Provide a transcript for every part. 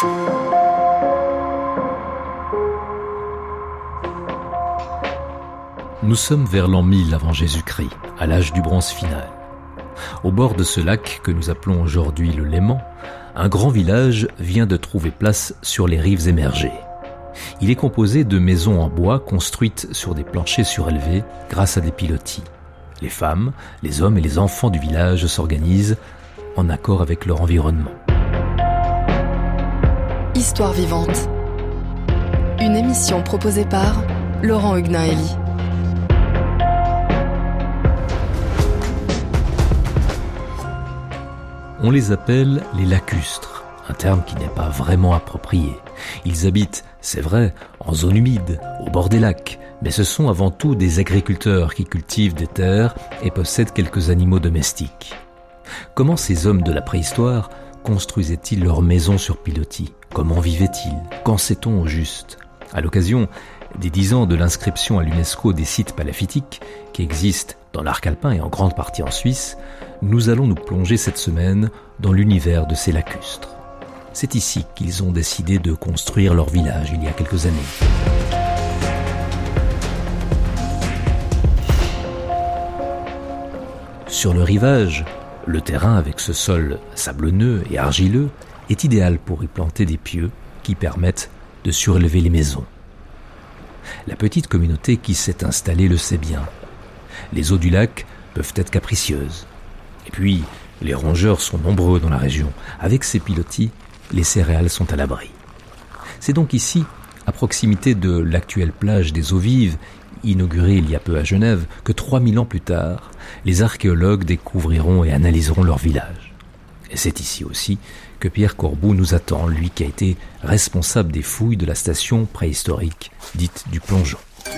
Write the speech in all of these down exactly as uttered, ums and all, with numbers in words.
Nous sommes vers l'an mille avant Jésus-Christ, à l'âge du bronze final. Au bord de ce lac que nous appelons aujourd'hui le Léman, un grand village vient de trouver place sur les rives émergées. Il est composé de maisons en bois construites sur des planchers surélevés grâce à des pilotis. Les femmes, les hommes et les enfants du village s'organisent en accord avec leur environnement. Histoire vivante. Une émission proposée par Laurent Hugnaeli. On les appelle les lacustres, un terme qui n'est pas vraiment approprié. Ils habitent, c'est vrai, en zone humide, au bord des lacs, mais ce sont avant tout des agriculteurs qui cultivent des terres et possèdent quelques animaux domestiques. Comment ces hommes de la préhistoire construisaient-ils leurs maisons sur pilotis ? Comment vivaient-ils ? Qu'en sait-on au juste ? À l'occasion des dix ans de l'inscription à l'UNESCO des sites palafitiques qui existent dans l'arc alpin et en grande partie en Suisse, nous allons nous plonger cette semaine dans l'univers de ces lacustres. C'est ici qu'ils ont décidé de construire leur village il y a quelques années. Sur le rivage, le terrain avec ce sol sablonneux et argileux est idéal pour y planter des pieux qui permettent de surélever les maisons. La petite communauté qui s'est installée le sait bien. Les eaux du lac peuvent être capricieuses. Et puis, les rongeurs sont nombreux dans la région. Avec ces pilotis, les céréales sont à l'abri. C'est donc ici, à proximité de l'actuelle plage des Eaux Vives, inaugurée il y a peu à Genève, que trois mille ans plus tard, les archéologues découvriront et analyseront leur village. Et c'est ici aussi que Pierre Corboud nous attend, lui qui a été responsable des fouilles de la station préhistorique dite du Plongeon.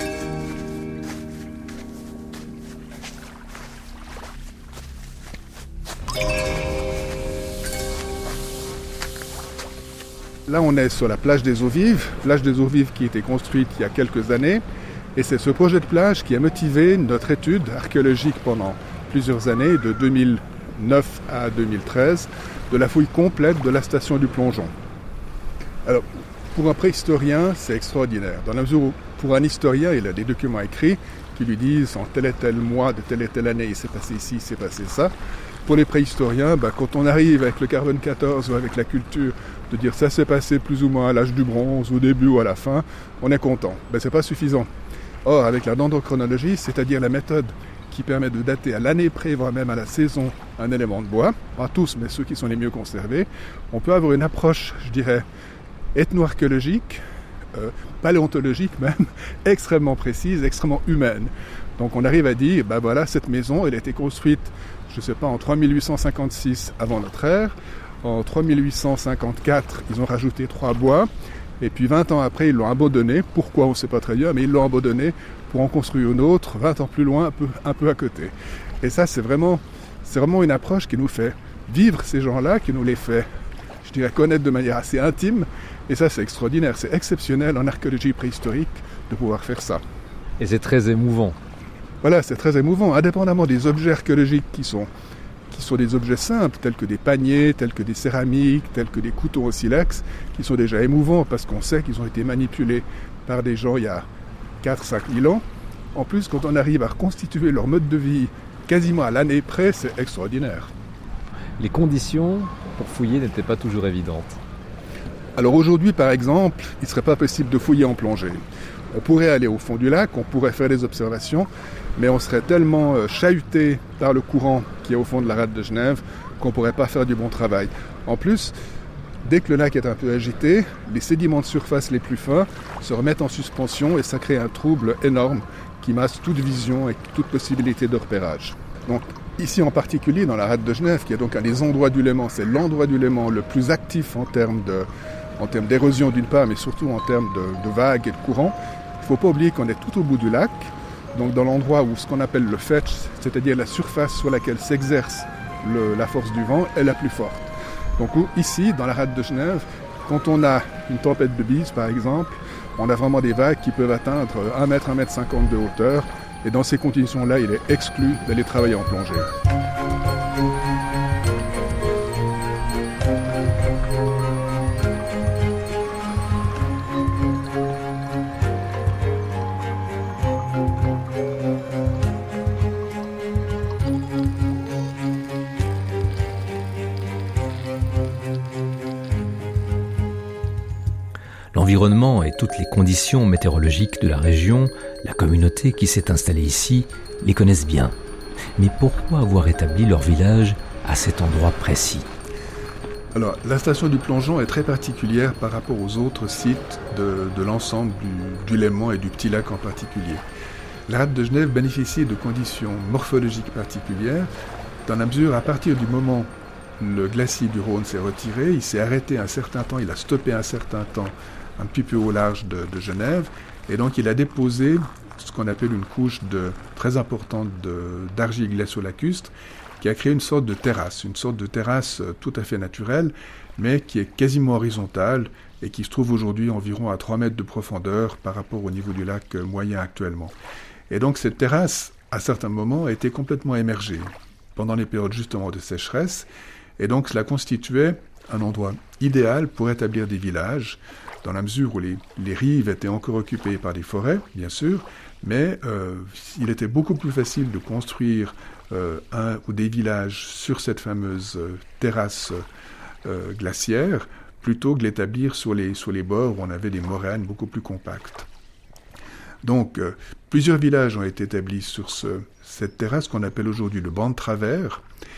Là, on est sur la plage des Eaux Vives, plage des Eaux Vives qui a été construite il y a quelques années. Et c'est ce projet de plage qui a motivé notre étude archéologique pendant plusieurs années, de deux mille neuf à deux mille treize, de la fouille complète de la station du Plongeon. Alors, pour un préhistorien, c'est extraordinaire. Dans la mesure où, pour un historien, il a des documents écrits qui lui disent en tel et tel mois, de telle et telle année, il s'est passé ici, il s'est passé ça. Pour les préhistoriens, ben, quand on arrive avec le carbone quatorze ou avec la culture, de dire ça s'est passé plus ou moins à l'âge du bronze, au début ou à la fin, on est content. Ben, c'est pas suffisant. Or, avec la dendrochronologie, c'est-à-dire la méthode qui permet de dater à l'année près, voire même à la saison, un élément de bois, pas tous, mais ceux qui sont les mieux conservés, on peut avoir une approche, je dirais, ethno-archéologique, euh, paléontologique même, extrêmement précise, extrêmement humaine. Donc on arrive à dire, ben voilà, cette maison, elle a été construite, je ne sais pas, en trois mille huit cent cinquante-six avant notre ère. En trois mille huit cent cinquante-quatre, ils ont rajouté trois bois. Et puis vingt ans après, ils l'ont abandonné. Pourquoi, on ne sait pas très bien, mais ils l'ont abandonné pour en construire une autre, vingt ans plus loin, un peu, un peu à côté. Et ça, c'est vraiment, c'est vraiment une approche qui nous fait vivre ces gens-là, qui nous les fait, je dirais, connaître de manière assez intime. Et ça, c'est extraordinaire, c'est exceptionnel en archéologie préhistorique de pouvoir faire ça. Et c'est très émouvant. Voilà, c'est très émouvant, indépendamment des objets archéologiques qui sont, qui sont des objets simples, tels que des paniers, tels que des céramiques, tels que des couteaux au silex, qui sont déjà émouvants parce qu'on sait qu'ils ont été manipulés par des gens il y a quatre à cinq mille ans. En plus, quand on arrive à reconstituer leur mode de vie quasiment à l'année près, c'est extraordinaire. Les conditions pour fouiller n'étaient pas toujours évidentes. Alors aujourd'hui, par exemple, il ne serait pas possible de fouiller en plongée. On pourrait aller au fond du lac, on pourrait faire des observations, mais on serait tellement chahuté par le courant qui est au fond de la rade de Genève qu'on ne pourrait pas faire du bon travail. En plus, dès que le lac est un peu agité, les sédiments de surface les plus fins se remettent en suspension et ça crée un trouble énorme qui masse toute vision et toute possibilité de repérage. Donc ici en particulier, dans la rade de Genève, qui est donc un des endroits du Léman, c'est l'endroit du Léman le plus actif en termes de, en termes d'érosion d'une part, mais surtout en termes de, de vagues et de courants. Il ne faut pas oublier qu'on est tout au bout du lac, donc dans l'endroit où ce qu'on appelle le fetch, c'est-à-dire la surface sur laquelle s'exerce le, la force du vent, est la plus forte. Donc ici, dans la rade de Genève, quand on a une tempête de bise par exemple, on a vraiment des vagues qui peuvent atteindre un mètre, un mètre cinquante de hauteur, et dans ces conditions-là, il est exclu d'aller travailler en plongée. L'environnement et toutes les conditions météorologiques de la région, la communauté qui s'est installée ici, les connaissent bien. Mais pourquoi avoir établi leur village à cet endroit précis ? Alors, la station du Plongeon est très particulière par rapport aux autres sites de, de l'ensemble du, du Léman et du Petit Lac en particulier. La rade de Genève bénéficie de conditions morphologiques particulières, dans la mesure, à partir du moment où le glacier du Rhône s'est retiré, il s'est arrêté un certain temps, il a stoppé un certain temps un petit peu au large de, de Genève, et donc il a déposé ce qu'on appelle une couche de, très importante de, d'argile glaciolacustre, qui a créé une sorte de terrasse, une sorte de terrasse tout à fait naturelle, mais qui est quasiment horizontale et qui se trouve aujourd'hui environ à trois mètres de profondeur par rapport au niveau du lac moyen actuellement. Et donc cette terrasse, à certains moments, a été complètement émergée pendant les périodes justement de sécheresse, et donc cela constituait un endroit idéal pour établir des villages, dans la mesure où les, les rives étaient encore occupées par des forêts, bien sûr, mais euh, il était beaucoup plus facile de construire euh, un ou des villages sur cette fameuse euh, terrasse euh, glaciaire, plutôt que de l'établir sur les, sur les bords où on avait des moraines beaucoup plus compactes. Donc, euh, plusieurs villages ont été établis sur ce, cette terrasse qu'on appelle aujourd'hui le banc de travers,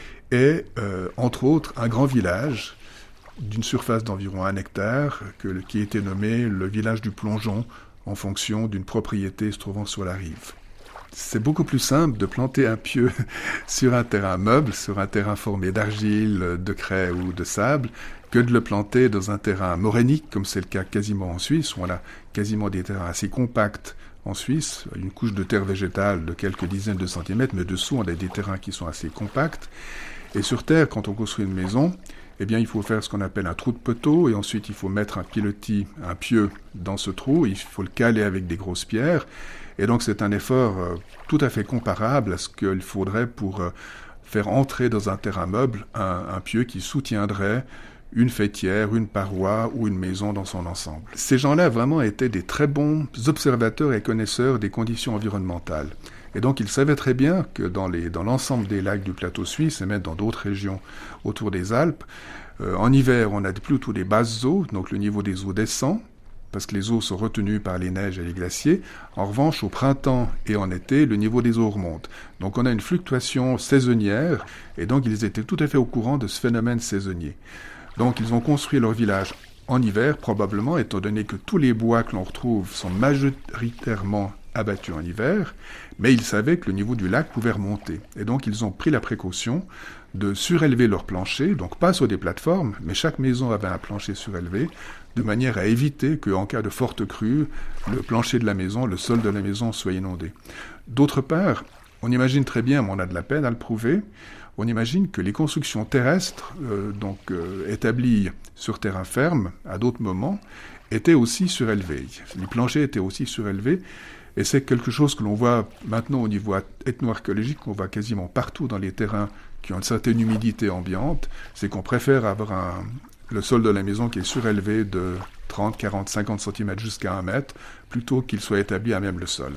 et euh, entre autres un grand village d'une surface d'environ un hectare, que, qui a été nommé le village du Plongeon, en fonction d'une propriété se trouvant sur la rive. C'est beaucoup plus simple de planter un pieu sur un terrain meuble, sur un terrain formé d'argile, de craie ou de sable, que de le planter dans un terrain morainique, comme c'est le cas quasiment en Suisse, où on a quasiment des terrains assez compacts en Suisse, une couche de terre végétale de quelques dizaines de centimètres, mais dessous on a des terrains qui sont assez compacts. Et sur terre, quand on construit une maison, eh bien, il faut faire ce qu'on appelle un trou de poteau, et ensuite il faut mettre un pilotis, un pieu dans ce trou, il faut le caler avec des grosses pierres, et donc c'est un effort euh, tout à fait comparable à ce qu'il faudrait pour euh, faire entrer dans un terrain meuble un, un pieu qui soutiendrait une faîtière, une paroi ou une maison dans son ensemble. Ces gens-là vraiment étaient des très bons observateurs et connaisseurs des conditions environnementales. Et donc, ils savaient très bien que dans, les, dans l'ensemble des lacs du plateau suisse, et même dans d'autres régions autour des Alpes, euh, en hiver, on a plutôt des basses eaux, donc le niveau des eaux descend, parce que les eaux sont retenues par les neiges et les glaciers. En revanche, au printemps et en été, le niveau des eaux remonte. Donc, on a une fluctuation saisonnière, et donc ils étaient tout à fait au courant de ce phénomène saisonnier. Donc, ils ont construit leur village en hiver, probablement, étant donné que tous les bois que l'on retrouve sont majoritairement abattus en hiver, mais ils savaient que le niveau du lac pouvait remonter. Et donc, ils ont pris la précaution de surélever leur plancher, donc pas sur des plateformes, mais chaque maison avait un plancher surélevé, de manière à éviter qu'en cas de forte crue, le plancher de la maison, le sol de la maison soit inondé. D'autre part, on imagine très bien, mais on a de la peine à le prouver, on imagine que les constructions terrestres, euh, donc euh, établies sur terrain ferme, à d'autres moments, étaient aussi surélevées. Les planchers étaient aussi surélevés, et c'est quelque chose que l'on voit maintenant au niveau ethno-archéologique, qu'on voit quasiment partout dans les terrains qui ont une certaine humidité ambiante, c'est qu'on préfère avoir un, le sol de la maison qui est surélevé de trente, quarante, cinquante centimètres jusqu'à un mètre, plutôt qu'il soit établi à même le sol.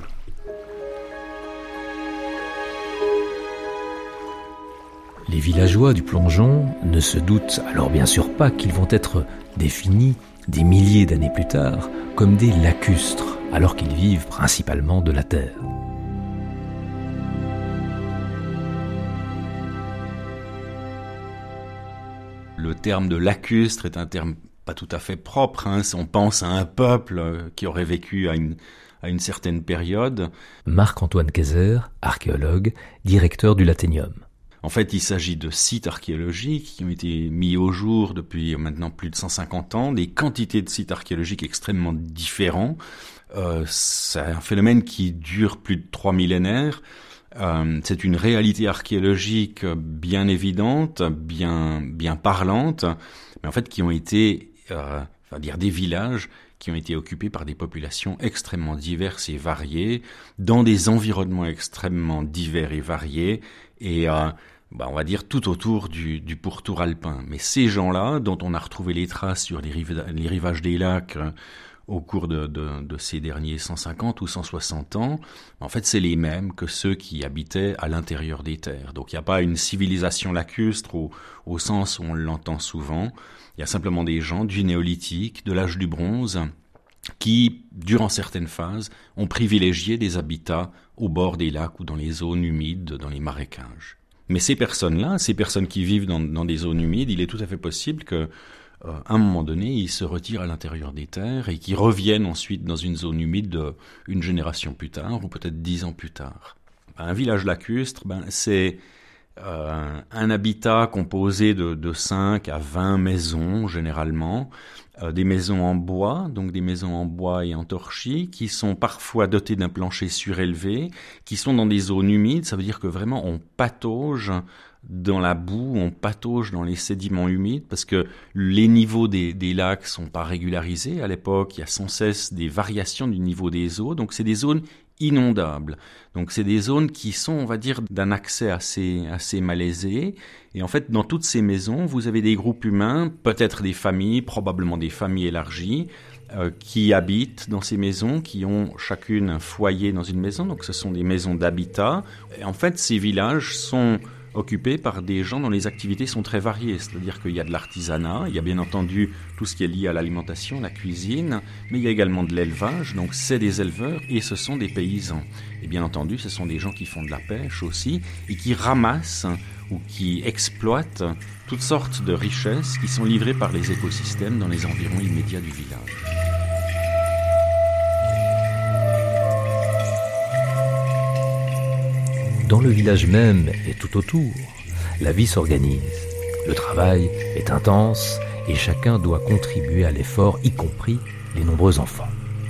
Les villageois du Plongeon ne se doutent alors bien sûr pas qu'ils vont être définis des milliers d'années plus tard comme des lacustres, alors qu'ils vivent principalement de la terre. Le terme de lacustre est un terme pas tout à fait propre, hein. On pense à un peuple qui aurait vécu à une, à une certaine période. Marc-Antoine Kayser, archéologue, directeur du Laténium. En fait, il s'agit de sites archéologiques qui ont été mis au jour depuis maintenant plus de cent cinquante ans, des quantités de sites archéologiques extrêmement différents. Euh, c'est un phénomène qui dure plus de trois millénaires. Euh, c'est une réalité archéologique bien évidente, bien bien parlante, mais en fait qui ont été, euh, on va dire, des villages qui ont été occupés par des populations extrêmement diverses et variées, dans des environnements extrêmement divers et variés, et euh, bah, on va dire tout autour du, du pourtour alpin. Mais ces gens-là, dont on a retrouvé les traces sur les, rives, les rivages des lacs euh, au cours de, de, de ces derniers cent cinquante ou cent soixante ans, en fait c'est les mêmes que ceux qui habitaient à l'intérieur des terres. Donc il n'y a pas une civilisation lacustre au, au sens où on l'entend souvent. Il y a simplement des gens du néolithique, de l'âge du bronze, qui, durant certaines phases, ont privilégié des habitats au bord des lacs ou dans les zones humides, dans les marécages. Mais ces personnes-là, ces personnes qui vivent dans, dans des zones humides, il est tout à fait possible que, euh, à un moment donné, ils se retirent à l'intérieur des terres et qu'ils reviennent ensuite dans une zone humide de, une génération plus tard ou peut-être dix ans plus tard. Un village lacustre, ben, c'est euh, un habitat composé de, de cinq à vingt maisons généralement, euh, des maisons en bois, donc des maisons en bois et en torchis, qui sont parfois dotées d'un plancher surélevé, qui sont dans des zones humides. Ça veut dire que vraiment on patauge dans la boue, on patauge dans les sédiments humides, parce que les niveaux des, des lacs sont pas régularisés. À l'époque, il y a sans cesse des variations du niveau des eaux, donc c'est des zones inondables. Donc c'est des zones qui sont, on va dire, d'un accès assez, assez malaisé. Et en fait, dans toutes ces maisons, vous avez des groupes humains, peut-être des familles, probablement des familles élargies, euh, qui habitent dans ces maisons, qui ont chacune un foyer dans une maison. Donc ce sont des maisons d'habitat. Et en fait, ces villages sont occupés par des gens dont les activités sont très variées. C'est-à-dire qu'il y a de l'artisanat, il y a bien entendu tout ce qui est lié à l'alimentation, la cuisine, mais il y a également de l'élevage, donc c'est des éleveurs et ce sont des paysans. Et bien entendu, ce sont des gens qui font de la pêche aussi et qui ramassent ou qui exploitent toutes sortes de richesses qui sont livrées par les écosystèmes dans les environs immédiats du village. Dans le village même et tout autour, la vie s'organise. Le travail est intense et chacun doit contribuer à l'effort, y compris les nombreux enfants.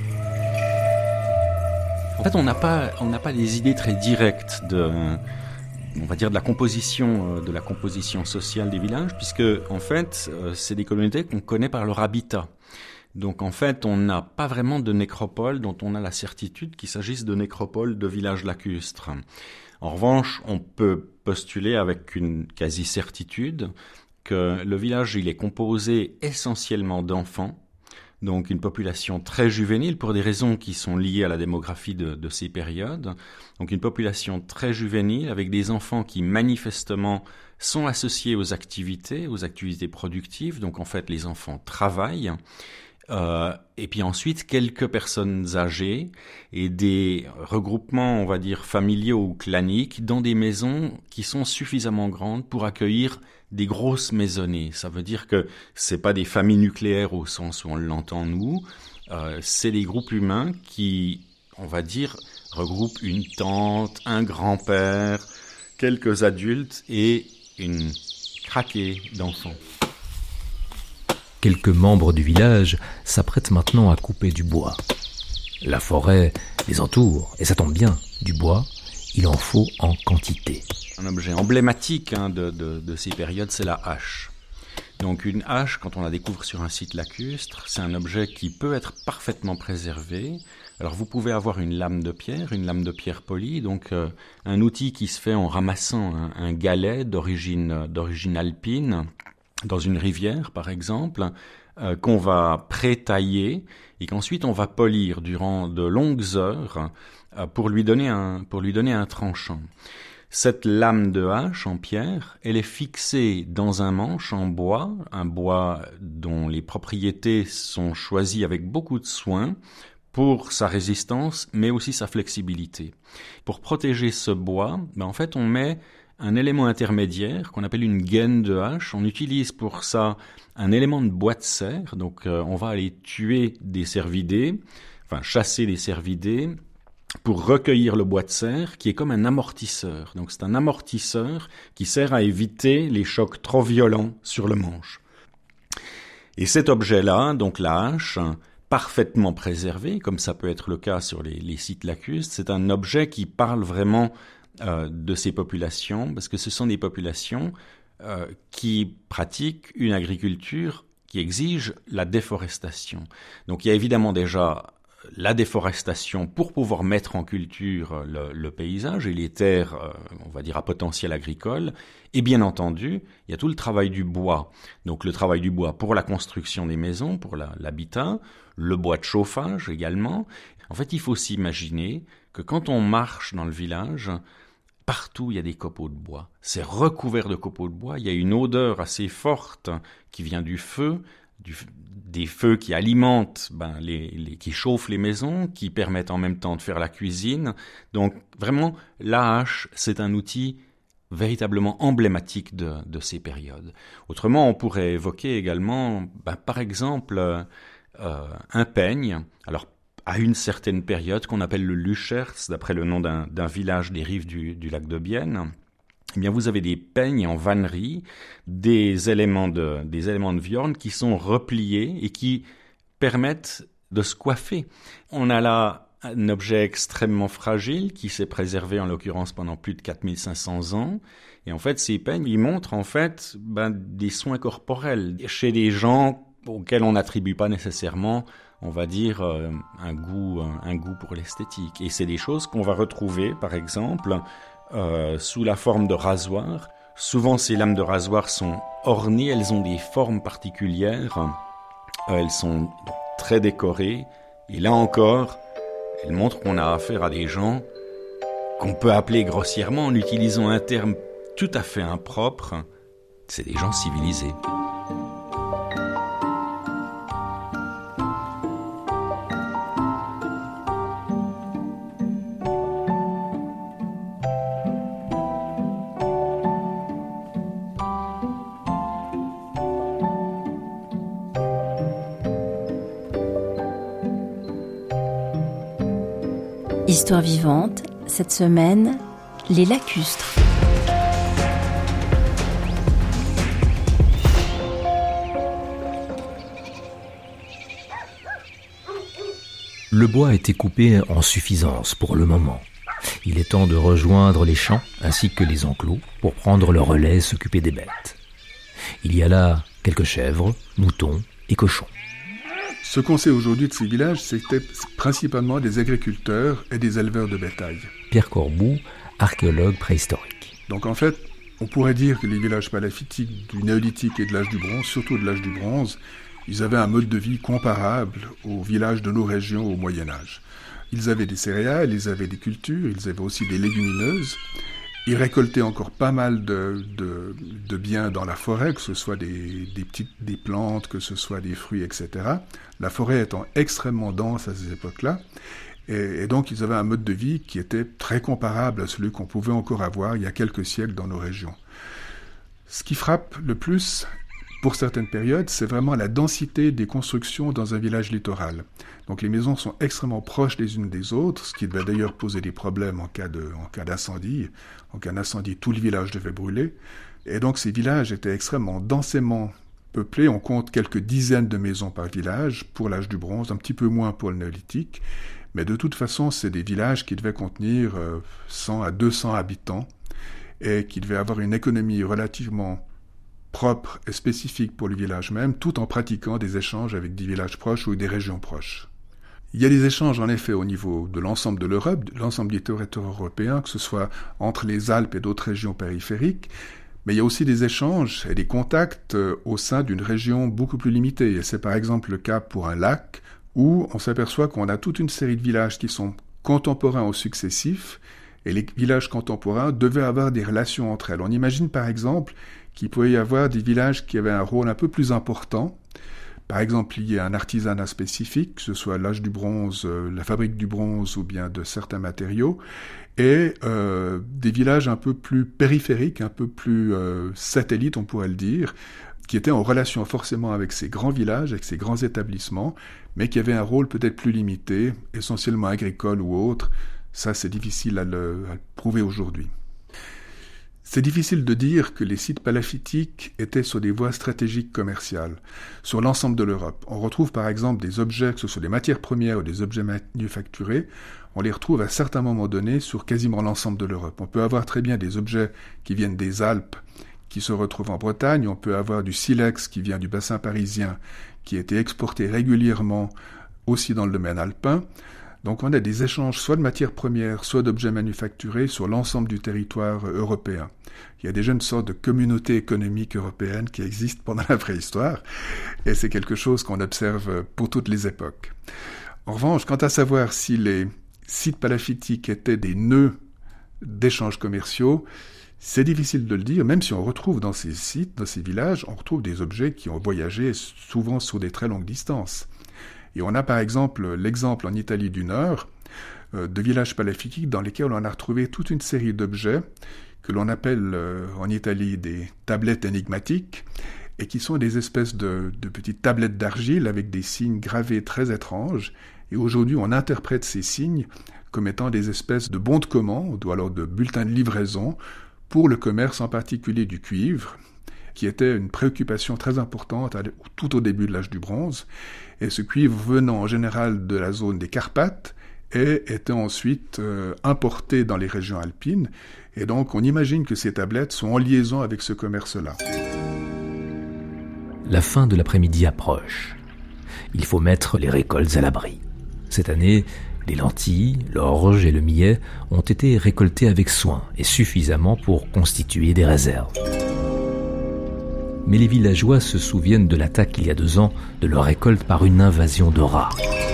En fait, on n'a pas, on n'a pas des idées très directes de, on va dire, de la composition, de la composition sociale des villages, puisque en fait, c'est des communautés qu'on connaît par leur habitat. Donc en fait, on n'a pas vraiment de nécropole dont on a la certitude qu'il s'agisse de nécropole de villages lacustres. En revanche, on peut postuler avec une quasi-certitude que le village il est composé essentiellement d'enfants, donc une population très juvénile pour des raisons qui sont liées à la démographie de, de ces périodes. Donc une population très juvénile avec des enfants qui manifestement sont associés aux activités, aux activités productives. Donc en fait, les enfants travaillent. Euh, et puis ensuite, quelques personnes âgées et des regroupements, on va dire, familiaux ou claniques dans des maisons qui sont suffisamment grandes pour accueillir des grosses maisonnées. Ça veut dire que c'est pas des familles nucléaires au sens où on l'entend nous, euh, c'est des groupes humains qui, on va dire, regroupent une tante, un grand-père, quelques adultes et une craquée d'enfants. Quelques membres du village s'apprêtent maintenant à couper du bois. La forêt les entoure, et ça tombe bien, du bois, il en faut en quantité. Un objet emblématique hein, de, de, de ces périodes, c'est la hache. Donc une hache, quand on la découvre sur un site lacustre, c'est un objet qui peut être parfaitement préservé. Alors vous pouvez avoir une lame de pierre, une lame de pierre polie, donc euh, un outil qui se fait en ramassant un, un galet d'origine, d'origine alpine, dans une rivière par exemple, euh, qu'on va pré-tailler et qu'ensuite on va polir durant de longues heures euh, pour lui donner un, pour lui donner un tranchant. Cette lame de hache en pierre, elle est fixée dans un manche en bois, un bois dont les propriétés sont choisies avec beaucoup de soin pour sa résistance, mais aussi sa flexibilité. Pour protéger ce bois, ben en fait on met un élément intermédiaire qu'on appelle une gaine de hache. On utilise pour ça un élément de bois de serre. Donc euh, on va aller tuer des cervidés, enfin chasser des cervidés pour recueillir le bois de serre qui est comme un amortisseur. Donc c'est un amortisseur qui sert à éviter les chocs trop violents sur le manche. Et cet objet-là, donc la hache, parfaitement préservé, comme ça peut être le cas sur les, les sites lacustres, c'est un objet qui parle vraiment Euh, de ces populations, parce que ce sont des populations euh, qui pratiquent une agriculture qui exige la déforestation. Donc il y a évidemment déjà la déforestation pour pouvoir mettre en culture le, le paysage et les terres, euh, on va dire, à potentiel agricole. Et bien entendu, il y a tout le travail du bois. Donc le travail du bois pour la construction des maisons, pour la, l'habitat, le bois de chauffage également. En fait, il faut s'imaginer que quand on marche dans le village, partout, il y a des copeaux de bois. C'est recouvert de copeaux de bois. Il y a une odeur assez forte qui vient du feu, du, des feux qui alimentent, ben, les, les, qui chauffent les maisons, qui permettent en même temps de faire la cuisine. Donc vraiment, la hache, c'est un outil véritablement emblématique de, de ces périodes. Autrement, on pourrait évoquer également, ben, par exemple, euh, un peigne, alors à une certaine période qu'on appelle le Lüchers, d'après le nom d'un, d'un village des rives du, du lac de Bienne. Eh bien, vous avez des peignes en vannerie, des éléments de, des éléments de viorne qui sont repliés et qui permettent de se coiffer. On a là un objet extrêmement fragile qui s'est préservé en l'occurrence pendant plus de quatre mille cinq cents ans. Et en fait, ces peignes, ils montrent en fait ben, des soins corporels chez des gens auxquels on n'attribue pas nécessairement, on va dire, euh, un goût, un, un goût pour l'esthétique. Et c'est des choses qu'on va retrouver, par exemple, euh, sous la forme de rasoirs. Souvent, ces lames de rasoir sont ornées, elles ont des formes particulières, euh, elles sont très décorées. Et là encore, elles montrent qu'on a affaire à des gens qu'on peut appeler grossièrement, en utilisant un terme tout à fait impropre, c'est des gens civilisés. Histoire vivante, cette semaine, les lacustres. Le bois a été coupé en suffisance pour le moment. Il est temps de rejoindre les champs ainsi que les enclos pour prendre le relais et s'occuper des bêtes. Il y a là quelques chèvres, moutons et cochons. Ce qu'on sait aujourd'hui de ces villages, c'était principalement des agriculteurs et des éleveurs de bétail. Pierre Corboux, archéologue préhistorique. Donc en fait, on pourrait dire que les villages palafitiques du néolithique et de l'âge du bronze, surtout de l'âge du bronze, ils avaient un mode de vie comparable aux villages de nos régions au Moyen-Âge. Ils avaient des céréales, ils avaient des cultures, ils avaient aussi des légumineuses. Ils récoltaient encore pas mal de, de, de biens dans la forêt, que ce soit des, des, petites, des plantes, que ce soit des fruits, et cetera. La forêt étant extrêmement dense à ces époques-là. Et, et donc, ils avaient un mode de vie qui était très comparable à celui qu'on pouvait encore avoir il y a quelques siècles dans nos régions. Ce qui frappe le plus, pour certaines périodes, c'est vraiment la densité des constructions dans un village littoral. Donc les maisons sont extrêmement proches les unes des autres, ce qui devait d'ailleurs poser des problèmes en cas de, en cas d'incendie. En cas d'incendie, tout le village devait brûler. Et donc ces villages étaient extrêmement densément peuplés. On compte quelques dizaines de maisons par village pour l'âge du bronze, un petit peu moins pour le néolithique. Mais de toute façon, c'est des villages qui devaient contenir cent à deux cents habitants et qui devaient avoir une économie relativement propre et spécifique pour le village même, tout en pratiquant des échanges avec des villages proches ou des régions proches. Il y a des échanges en effet au niveau de l'ensemble de l'Europe, de l'ensemble du territoire européen, que ce soit entre les Alpes et d'autres régions périphériques, mais il y a aussi des échanges et des contacts au sein d'une région beaucoup plus limitée. Et c'est par exemple le cas pour un lac où on s'aperçoit qu'on a toute une série de villages qui sont contemporains ou successifs, et les villages contemporains devaient avoir des relations entre elles. On imagine par exemple qu'il pouvait y avoir des villages qui avaient un rôle un peu plus important, par exemple lié à un artisanat spécifique, que ce soit l'âge du bronze, euh, la fabrique du bronze ou bien de certains matériaux, et euh, des villages un peu plus périphériques, un peu plus euh, satellites, on pourrait le dire, qui étaient en relation forcément avec ces grands villages, avec ces grands établissements, mais qui avaient un rôle peut-être plus limité, essentiellement agricole ou autre. Ça, c'est difficile à le, à le prouver aujourd'hui. C'est difficile de dire que les sites palafitiques étaient sur des voies stratégiques commerciales, sur l'ensemble de l'Europe. On retrouve par exemple des objets, que ce soit des matières premières ou des objets manufacturés, on les retrouve à certains moments donnés sur quasiment l'ensemble de l'Europe. On peut avoir très bien des objets qui viennent des Alpes, qui se retrouvent en Bretagne, on peut avoir du silex qui vient du bassin parisien, qui a été exporté régulièrement aussi dans le domaine alpin. Donc on a des échanges soit de matières premières, soit d'objets manufacturés sur l'ensemble du territoire européen. Il y a déjà une sorte de communauté économique européenne qui existe pendant la préhistoire, et c'est quelque chose qu'on observe pour toutes les époques. En revanche, quant à savoir si les sites palafitiques étaient des nœuds d'échanges commerciaux, C'est difficile de le dire, même si on retrouve dans ces sites, dans ces villages, on retrouve des objets qui ont voyagé souvent sur des très longues distances. Et on a par exemple l'exemple en Italie du Nord euh, de villages paléolithiques dans lesquels on a retrouvé toute une série d'objets que l'on appelle euh, en Italie des tablettes énigmatiques, et qui sont des espèces de, de petites tablettes d'argile avec des signes gravés très étranges. Et aujourd'hui, on interprète ces signes comme étant des espèces de bons de commande ou alors de bulletins de livraison pour le commerce en particulier du cuivre, qui était une préoccupation très importante tout au début de l'âge du bronze. Et ce cuivre venant en général de la zone des Carpates et était ensuite euh, importé dans les régions alpines. Et donc on imagine que ces tablettes sont en liaison avec ce commerce-là. La fin de l'après-midi approche. Il faut mettre les récoltes à l'abri. Cette année, les lentilles, l'orge et le millet ont été récoltés avec soin et suffisamment pour constituer des réserves. Mais les villageois se souviennent de l'attaque il y a deux ans de leur récolte par une invasion de rats.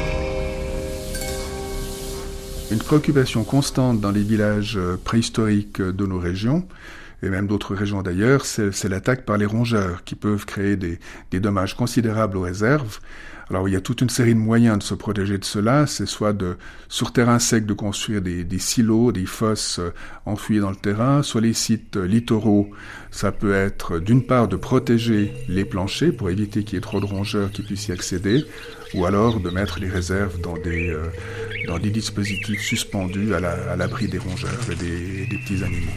Une préoccupation constante dans les villages préhistoriques de nos régions, et même d'autres régions d'ailleurs, c'est, c'est l'attaque par les rongeurs qui peuvent créer des, des dommages considérables aux réserves. Alors il y a toute une série de moyens de se protéger de cela, c'est soit de, sur terrain sec, de construire des, des silos, des fosses enfouies dans le terrain, soit les sites littoraux, ça peut être d'une part de protéger les planchers pour éviter qu'il y ait trop de rongeurs qui puissent y accéder, ou alors de mettre les réserves dans des, euh, dans des dispositifs suspendus à, la, à l'abri des rongeurs et des, des petits animaux.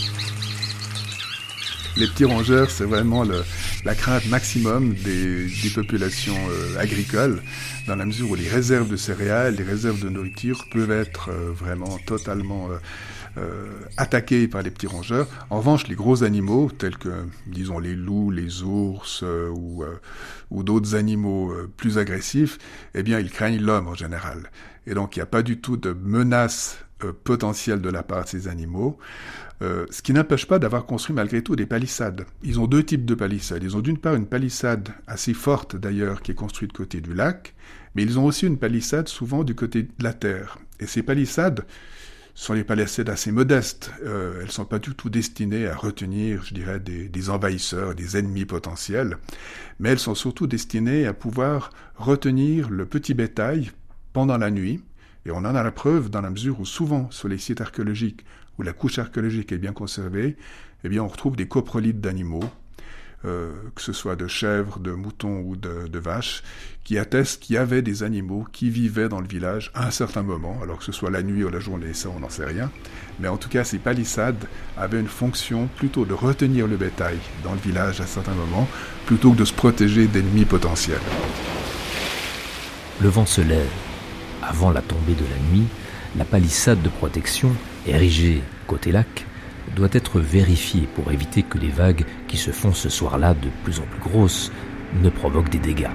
Les petits rongeurs, c'est vraiment le, la crainte maximum des, des populations euh, agricoles, dans la mesure où les réserves de céréales, les réserves de nourriture peuvent être euh, vraiment totalement euh, euh, attaquées par les petits rongeurs. En revanche, les gros animaux, tels que, disons, les loups, les ours euh, ou, euh, ou d'autres animaux euh, plus agressifs, eh bien, ils craignent l'homme en général. Et donc, il n'y a pas du tout de menace euh, potentielle de la part de ces animaux. Euh, ce qui n'empêche pas d'avoir construit malgré tout des palissades. Ils ont deux types de palissades. Ils ont d'une part une palissade assez forte d'ailleurs qui est construite du côté du lac, mais ils ont aussi une palissade souvent du côté de la terre. Et ces palissades sont des palissades assez modestes. Euh, elles ne sont pas du tout destinées à retenir, je dirais, des, des envahisseurs, des ennemis potentiels, mais elles sont surtout destinées à pouvoir retenir le petit bétail pendant la nuit. Et on en a la preuve dans la mesure où souvent sur les sites archéologiques où la couche archéologique est bien conservée, eh bien on retrouve des coprolites d'animaux, euh, que ce soit de chèvres, de moutons ou de, de vaches, qui attestent qu'il y avait des animaux qui vivaient dans le village à un certain moment, alors que ce soit la nuit ou la journée, ça on n'en sait rien. Mais en tout cas, ces palissades avaient une fonction plutôt de retenir le bétail dans le village à certains moments, plutôt que de se protéger d'ennemis potentiels. Le vent se lève. Avant la tombée de la nuit, la palissade de protection, érigée côté lac, doit être vérifiée pour éviter que les vagues qui se font ce soir-là de plus en plus grosses ne provoquent des dégâts.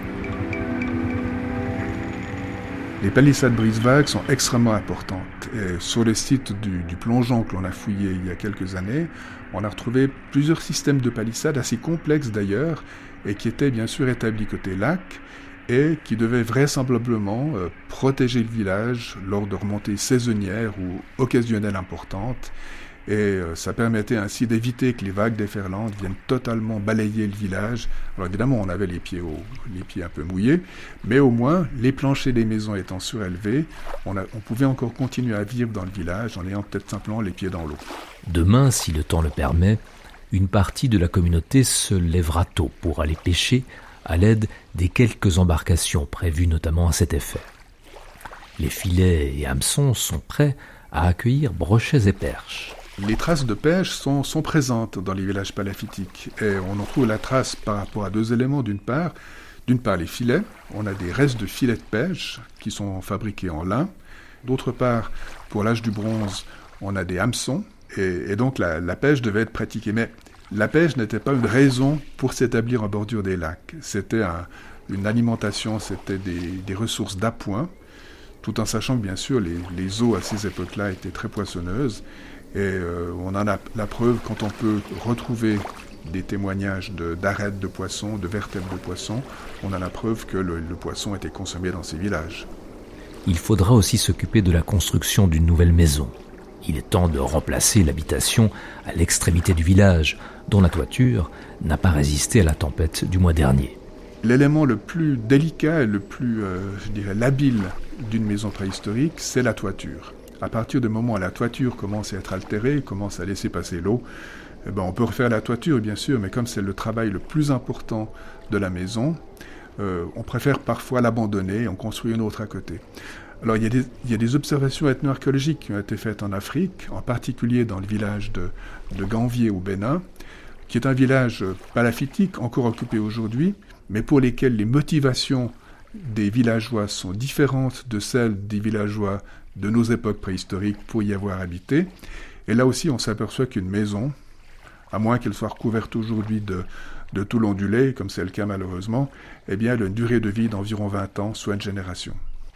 Les palissades brise-vagues sont extrêmement importantes. Et sur le site du, du plongeon que l'on a fouillé il y a quelques années, on a retrouvé plusieurs systèmes de palissades assez complexes d'ailleurs, et qui étaient bien sûr établis côté lac, et qui devait vraisemblablement euh, protéger le village lors de remontées saisonnières ou occasionnelles importantes. Et euh, ça permettait ainsi d'éviter que les vagues déferlantes viennent totalement balayer le village. Alors évidemment, on avait les pieds, au, les pieds un peu mouillés, mais au moins, les planchers des maisons étant surélevés, on, a, on pouvait encore continuer à vivre dans le village en ayant peut-être simplement les pieds dans l'eau. Demain, si le temps le permet, une partie de la communauté se lèvera tôt pour aller pêcher à l'aide des quelques embarcations prévues notamment à cet effet. Les filets et hameçons sont prêts à accueillir brochets et perches. Les traces de pêche sont, sont présentes dans les villages palafitiques et on en trouve la trace par rapport à deux éléments. D'une part, d'une part les filets, on a des restes de filets de pêche qui sont fabriqués en lin. D'autre part, pour l'âge du bronze, on a des hameçons et, et donc la, la pêche devait être pratiquée. Mais la pêche n'était pas une raison pour s'établir en bordure des lacs. C'était un, une alimentation, c'était des, des ressources d'appoint, tout en sachant que bien sûr les, les eaux à ces époques-là étaient très poissonneuses. Et euh, on en a la preuve quand on peut retrouver des témoignages de, d'arêtes de poissons, de vertèbres de poissons, on a la preuve que le, le poisson était consommé dans ces villages. Il faudra aussi s'occuper de la construction d'une nouvelle maison. Il est temps de remplacer l'habitation à l'extrémité du village, dont la toiture n'a pas résisté à la tempête du mois dernier. L'élément le plus délicat et le plus, euh, je dirais, labile d'une maison préhistorique, c'est la toiture. À partir du moment où la toiture commence à être altérée, commence à laisser passer l'eau, eh ben, on peut refaire la toiture, bien sûr, mais comme c'est le travail le plus important de la maison, euh, on préfère parfois l'abandonner et on construit une autre à côté. Alors, il y a des, il y a des observations ethno-archéologiques qui ont été faites en Afrique, en particulier dans le village de, de Ganvié au Bénin, qui est un village palaffitique, encore occupé aujourd'hui, mais pour lesquels les motivations des villageois sont différentes de celles des villageois de nos époques préhistoriques pour y avoir habité. Et là aussi, on s'aperçoit qu'une maison, à moins qu'elle soit recouverte aujourd'hui de, de tout l'ondulé, comme c'est le cas malheureusement, eh bien, elle a une durée de vie d'environ vingt ans, soit une génération.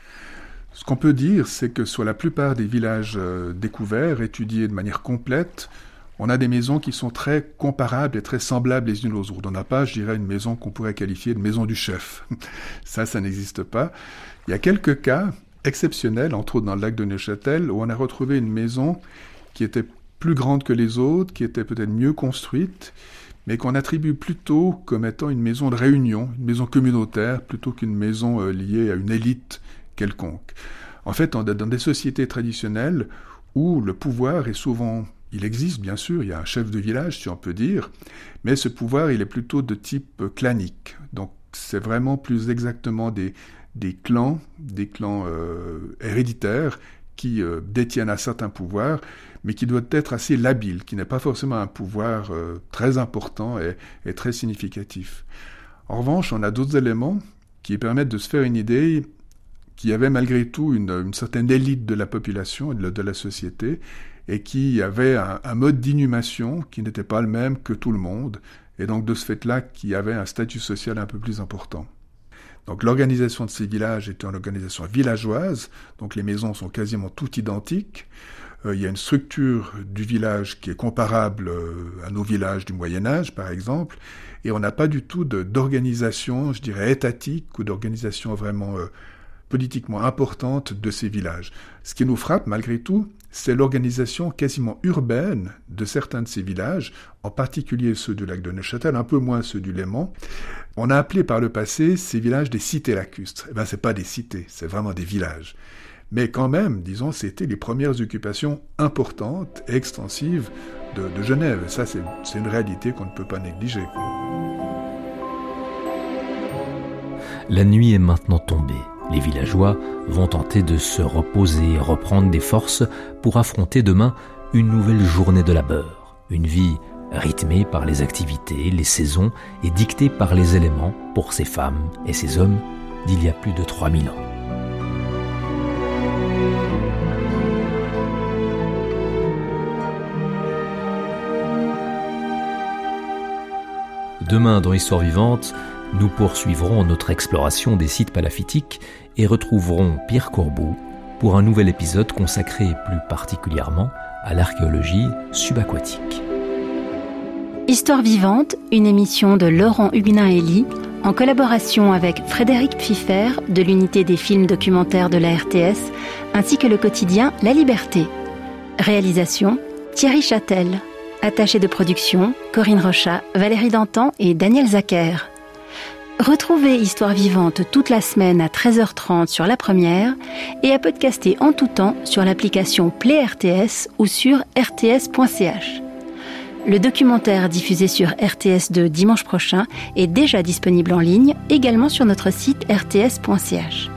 Ce qu'on peut dire, c'est que sur la plupart des villages euh, découverts, étudiés de manière complète, on a des maisons qui sont très comparables et très semblables les unes aux autres. On n'a pas, je dirais, une maison qu'on pourrait qualifier de maison du chef. Ça, ça n'existe pas. Il y a quelques cas exceptionnels, entre autres dans le lac de Neuchâtel, où on a retrouvé une maison qui était plus grande que les autres, qui était peut-être mieux construite, mais qu'on attribue plutôt comme étant une maison de réunion, une maison communautaire, plutôt qu'une maison euh, liée à une élite quelconque. En fait, dans des sociétés traditionnelles où le pouvoir est souvent... Il existe, bien sûr, il y a un chef de village, si on peut dire, mais ce pouvoir, il est plutôt de type clanique. Donc, c'est vraiment plus exactement des, des clans, des clans euh, héréditaires qui euh, détiennent un certain pouvoir, mais qui doit être assez labile, qui n'est pas forcément un pouvoir euh, très important et, et très significatif. En revanche, on a d'autres éléments qui permettent de se faire une idée qu'il y avait malgré tout une, une certaine élite de la population et de la, de la société, et qui avait un, un mode d'inhumation qui n'était pas le même que tout le monde, et donc de ce fait-là, qui avait un statut social un peu plus important. Donc l'organisation de ces villages était une organisation villageoise, donc les maisons sont quasiment toutes identiques. Euh, il y a une structure du village qui est comparable euh, à nos villages du Moyen-Âge, par exemple, et on n'a pas du tout de, d'organisation, je dirais, étatique, ou d'organisation vraiment euh, politiquement importante de ces villages. Ce qui nous frappe, malgré tout, c'est l'organisation quasiment urbaine de certains de ces villages, en particulier ceux du lac de Neuchâtel, un peu moins ceux du Léman. On a appelé par le passé ces villages des cités lacustres. Eh bien, c'est pas des cités, c'est vraiment des villages. Mais quand même, disons, c'était les premières occupations importantes et extensives de, de Genève. Et ça, c'est, c'est une réalité qu'on ne peut pas négliger. La nuit est maintenant tombée. Les villageois vont tenter de se reposer et reprendre des forces pour affronter demain une nouvelle journée de labeur. Une vie rythmée par les activités, les saisons et dictée par les éléments pour ces femmes et ces hommes d'il y a plus de trois mille ans. Demain, dans Histoire vivante, nous poursuivrons notre exploration des sites palaffitiques et retrouverons Pierre Corbeau pour un nouvel épisode consacré plus particulièrement à l'archéologie subaquatique. Histoire vivante, une émission de Laurent Huguenin-Elie en collaboration avec Frédéric Pfiffer de l'unité des films documentaires de la R T S ainsi que le quotidien La Liberté. Réalisation Thierry Châtel. Attaché de production Corinne Rochat, Valérie Dantan et Daniel Zacher. Retrouvez Histoire vivante toute la semaine à treize heures trente sur La Première et à podcaster en tout temps sur l'application Play R T S ou sur r t s point c h. Le documentaire diffusé sur R T S deux dimanche prochain est déjà disponible en ligne, également sur notre site r t s point c h.